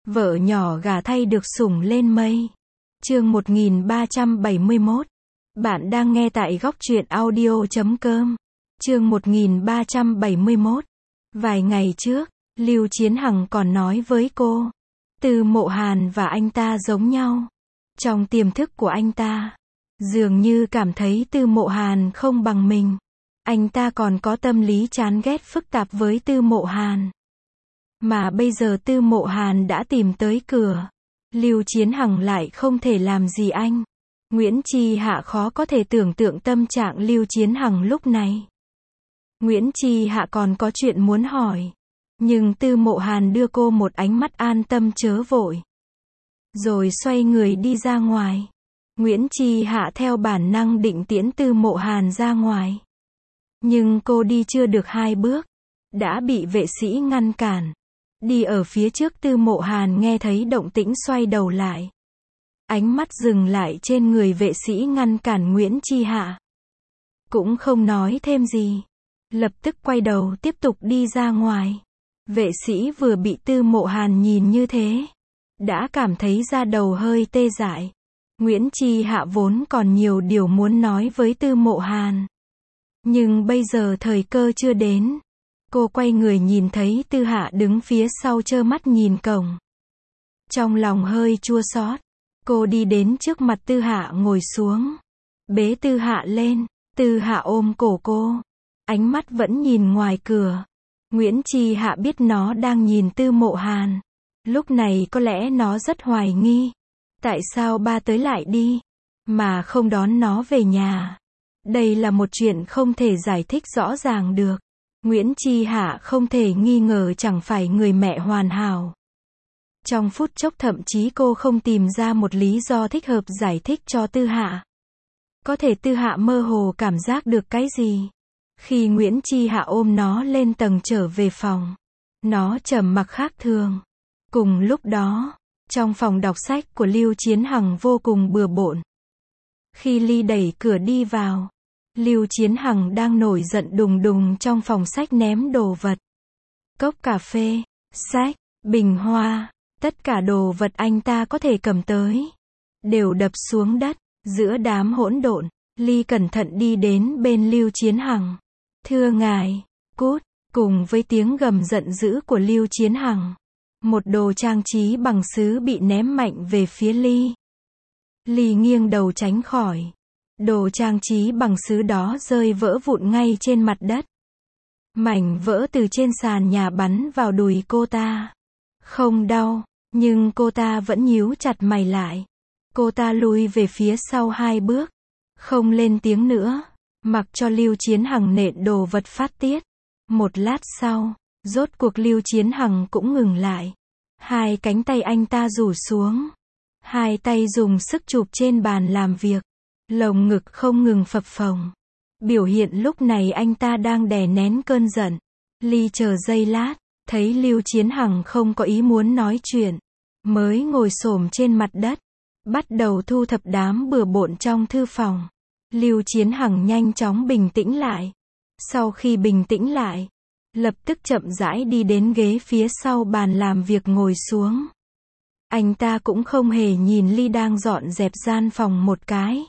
Vợ nhỏ gả thay được sủng lên mây. Chương 1371. Bạn đang nghe tại góc truyện audio.com. Chương 1371. Vài ngày trước, Lưu Chiến Hằng còn nói với cô, Tư Mộ Hàn và anh ta giống nhau. Trong tiềm thức của anh ta, dường như cảm thấy Tư Mộ Hàn không bằng mình. Anh ta còn có tâm lý chán ghét phức tạp với Tư Mộ Hàn. Mà bây giờ Tư Mộ Hàn đã tìm tới cửa. Lưu Chiến Hằng lại không thể làm gì anh. Nguyễn Chi Hạ khó có thể tưởng tượng tâm trạng Lưu Chiến Hằng lúc này. Nguyễn Chi Hạ còn có chuyện muốn hỏi. Nhưng Tư Mộ Hàn đưa cô một ánh mắt an tâm chớ vội. Rồi xoay người đi ra ngoài. Nguyễn Chi Hạ theo bản năng định tiễn Tư Mộ Hàn ra ngoài. Nhưng cô đi chưa được 2 bước. Đã bị vệ sĩ ngăn cản. Đi ở phía trước Tư Mộ Hàn nghe thấy động tĩnh xoay đầu lại. Ánh mắt dừng lại trên người vệ sĩ ngăn cản Nguyễn Chi Hạ. Cũng không nói thêm gì. Lập tức quay đầu tiếp tục đi ra ngoài. Vệ sĩ vừa bị Tư Mộ Hàn nhìn như thế. Đã cảm thấy da đầu hơi tê dại. Nguyễn Chi Hạ vốn còn nhiều điều muốn nói với Tư Mộ Hàn. Nhưng bây giờ thời cơ chưa đến. Cô quay người nhìn thấy Tư Hạ đứng phía sau trơ mắt nhìn cổng. Trong lòng hơi chua xót. Cô đi đến trước mặt Tư Hạ ngồi xuống. Bế Tư Hạ lên. Tư Hạ ôm cổ cô. Ánh mắt vẫn nhìn ngoài cửa. Nguyễn Chi Hạ biết nó đang nhìn Tư Mộ Hàn. Lúc này có lẽ nó rất hoài nghi. Tại sao ba tới lại đi, mà không đón nó về nhà? Đây là một chuyện không thể giải thích rõ ràng được. Nguyễn Chi Hạ không thể nghi ngờ chẳng phải người mẹ hoàn hảo. Trong phút chốc thậm chí cô không tìm ra một lý do thích hợp giải thích cho Tư Hạ. Có thể Tư Hạ mơ hồ cảm giác được cái gì. Khi Nguyễn Chi Hạ ôm nó lên tầng trở về phòng, nó trầm mặc khác thường. Cùng lúc đó, trong phòng đọc sách của Lưu Chiến Hằng vô cùng bừa bộn. Khi Ly đẩy cửa đi vào, Lưu Chiến Hằng đang nổi giận đùng đùng trong phòng sách ném đồ vật. Cốc cà phê, sách, bình hoa, tất cả đồ vật anh ta có thể cầm tới, đều đập xuống đất. Giữa đám hỗn độn, Ly cẩn thận đi đến bên Lưu Chiến Hằng. Thưa ngài, cút, cùng với tiếng gầm giận dữ của Lưu Chiến Hằng. Một đồ trang trí bằng sứ bị ném mạnh về phía Ly. Ly nghiêng đầu tránh khỏi. Đồ trang trí bằng sứ đó rơi vỡ vụn ngay trên mặt đất. Mảnh vỡ từ trên sàn nhà bắn vào đùi cô ta. Không đau, nhưng cô ta vẫn nhíu chặt mày lại. Cô ta lùi về phía sau 2 bước. Không lên tiếng nữa. Mặc cho Lưu Chiến Hằng nện đồ vật phát tiết. Một lát sau, rốt cuộc Lưu Chiến Hằng cũng ngừng lại. 2 cánh tay anh ta rủ xuống. 2 tay dùng sức chụp trên bàn làm việc. Lồng ngực không ngừng phập phồng. Biểu hiện lúc này anh ta đang đè nén cơn giận. Ly chờ giây lát, thấy Lưu Chiến Hằng không có ý muốn nói chuyện. Mới ngồi xổm trên mặt đất. Bắt đầu thu thập đám bừa bộn trong thư phòng. Lưu Chiến Hằng nhanh chóng bình tĩnh lại. Sau khi bình tĩnh lại, lập tức chậm rãi đi đến ghế phía sau bàn làm việc ngồi xuống. Anh ta cũng không hề nhìn Ly đang dọn dẹp gian phòng một cái.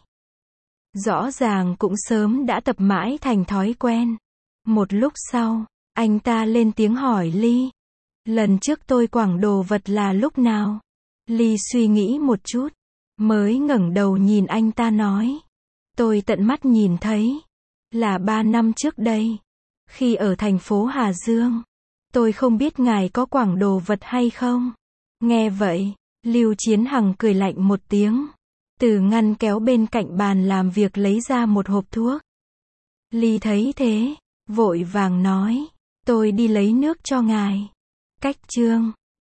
Rõ ràng cũng sớm đã tập mãi thành thói quen. Một lúc sau, anh ta lên tiếng hỏi Ly. Lần trước tôi quẳng đồ vật là lúc nào? Ly suy nghĩ một chút, mới ngẩng đầu nhìn anh ta nói. Tôi tận mắt nhìn thấy. Là 3 năm trước đây. Khi ở thành phố Hà Dương. Tôi không biết ngài có quẳng đồ vật hay không? Nghe vậy, Lưu Chiến Hằng cười lạnh một tiếng. Từ ngăn kéo bên cạnh bàn làm việc lấy ra một hộp thuốc. Ly thấy thế, vội vàng nói. Tôi đi lấy nước cho ngài. Cách chương